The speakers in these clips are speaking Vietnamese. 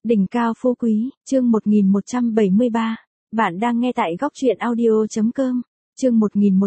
Đỉnh cao phú quý, chương 1173. Bạn đang nghe tại góc truyện audio.com. Chương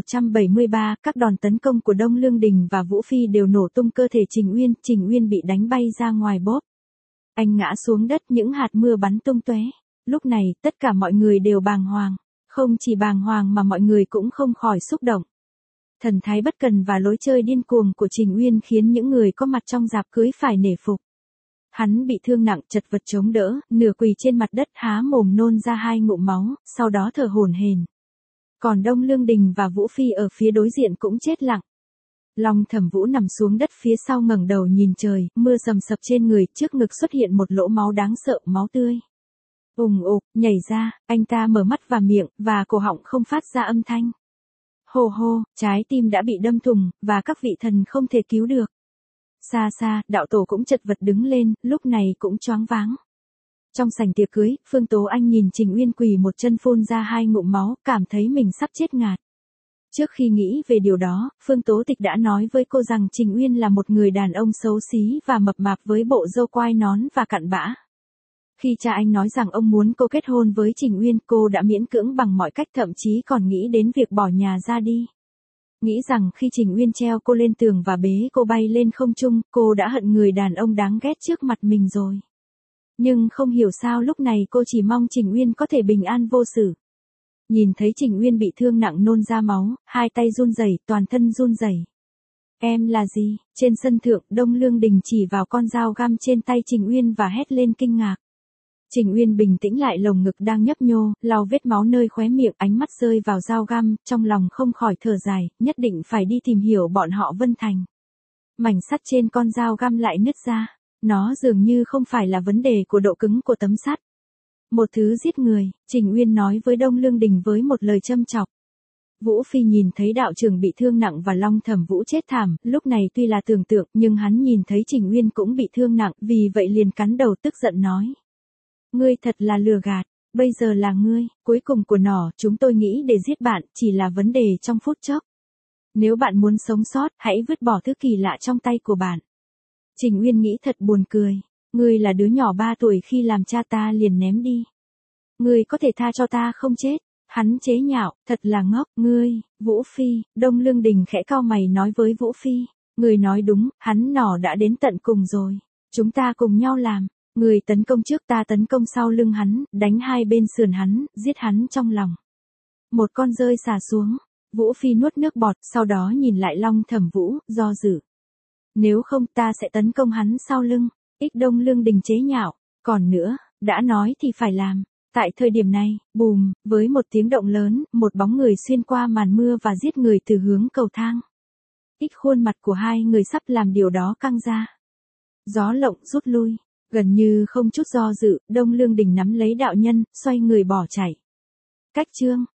1173, các đòn tấn công của Đông Lương Đình và Vũ Phi đều nổ tung cơ thể Trình Uyên bị đánh bay ra ngoài bốp. Anh ngã xuống đất, những hạt mưa bắn tung tóe. Lúc này, tất cả mọi người đều bàng hoàng. Không chỉ bàng hoàng mà mọi người cũng không khỏi xúc động. Thần thái bất cần và lối chơi điên cuồng của Trình Uyên khiến những người có mặt trong rạp cưới phải nể phục. Hắn bị thương nặng, chật vật chống đỡ, nửa quỳ trên mặt đất há mồm nôn ra 2 ngụm máu, sau đó thở hổn hển. Còn Đông Lương Đình và Vũ Phi ở phía đối diện cũng chết lặng. Long Thẩm Vũ nằm xuống đất phía sau ngẩng đầu nhìn trời, mưa rầm sập trên người, trước ngực xuất hiện một lỗ máu đáng sợ, máu tươi. Ùng ục, nhảy ra, anh ta mở mắt và miệng, và cổ họng không phát ra âm thanh. Hô hô, trái tim đã bị đâm thủng, và các vị thần không thể cứu được. Xa xa, đạo tổ cũng chật vật đứng lên, lúc này cũng choáng váng. Trong sảnh tiệc cưới, Phương Tố Anh nhìn Trình Uyên quỳ một chân phun ra 2 ngụm máu, cảm thấy mình sắp chết ngạt. Trước khi nghĩ về điều đó, Phương Tố Tịch đã nói với cô rằng Trình Uyên là một người đàn ông xấu xí và mập mạp với bộ râu quai nón và cặn bã. Khi cha anh nói rằng ông muốn cô kết hôn với Trình Uyên, cô đã miễn cưỡng bằng mọi cách, thậm chí còn nghĩ đến việc bỏ nhà ra đi. Nghĩ rằng khi Trình Uyên treo cô lên tường và bế cô bay lên không trung, cô đã hận người đàn ông đáng ghét trước mặt mình rồi. Nhưng không hiểu sao lúc này cô chỉ mong Trình Uyên có thể bình an vô sự. Nhìn thấy Trình Uyên bị thương nặng nôn ra máu, hai tay run rẩy, toàn thân run rẩy. Em là gì? Trên sân thượng, Đông Lương Đình chỉ vào con dao găm trên tay Trình Uyên và hét lên kinh ngạc. Trình Uyên bình tĩnh lại, lồng ngực đang nhấp nhô, lau vết máu nơi khóe miệng, ánh mắt rơi vào dao găm, trong lòng không khỏi thở dài, nhất định phải đi tìm hiểu bọn họ Vân Thành. Mảnh sắt trên con dao găm lại nứt ra, nó dường như không phải là vấn đề của độ cứng của tấm sắt. Một thứ giết người, Trình Uyên nói với Đông Lương Đình với một lời châm chọc. Vũ Phi nhìn thấy đạo trưởng bị thương nặng và Long Thẩm Vũ chết thảm, lúc này tuy là tưởng tượng, nhưng hắn nhìn thấy Trình Uyên cũng bị thương nặng, vì vậy liền cắn đầu tức giận nói. Ngươi thật là lừa gạt, bây giờ là ngươi, cuối cùng của nó, chúng tôi nghĩ để giết bạn, chỉ là vấn đề trong phút chốc. Nếu bạn muốn sống sót, hãy vứt bỏ thứ kỳ lạ trong tay của bạn. Trình Uyên nghĩ thật buồn cười, ngươi là đứa nhỏ 3 tuổi, khi làm cha ta liền ném đi. Ngươi có thể tha cho ta không chết, hắn chế nhạo, thật là ngốc, ngươi, Vũ Phi, Đông Lương Đình khẽ cau mày nói với Vũ Phi, ngươi nói đúng, hắn nỏ đã đến tận cùng rồi, chúng ta cùng nhau làm. Người tấn công trước, ta tấn công sau lưng hắn, đánh hai bên sườn hắn, giết hắn trong lòng. Một con rơi xả xuống, Vũ Phi nuốt nước bọt, sau đó nhìn lại Long Thẩm Vũ, do dự. Nếu không ta sẽ tấn công hắn sau lưng, Đông Lương Đình chế nhạo, còn nữa, đã nói thì phải làm. Tại thời điểm này, bùm, với một tiếng động lớn, một bóng người xuyên qua màn mưa và giết người từ hướng cầu thang. Khuôn mặt của hai người sắp làm điều đó căng ra. Gió lộng rút lui. Gần như không chút do dự, Đông Lương Đình nắm lấy đạo nhân, xoay người bỏ chạy. Cách chương.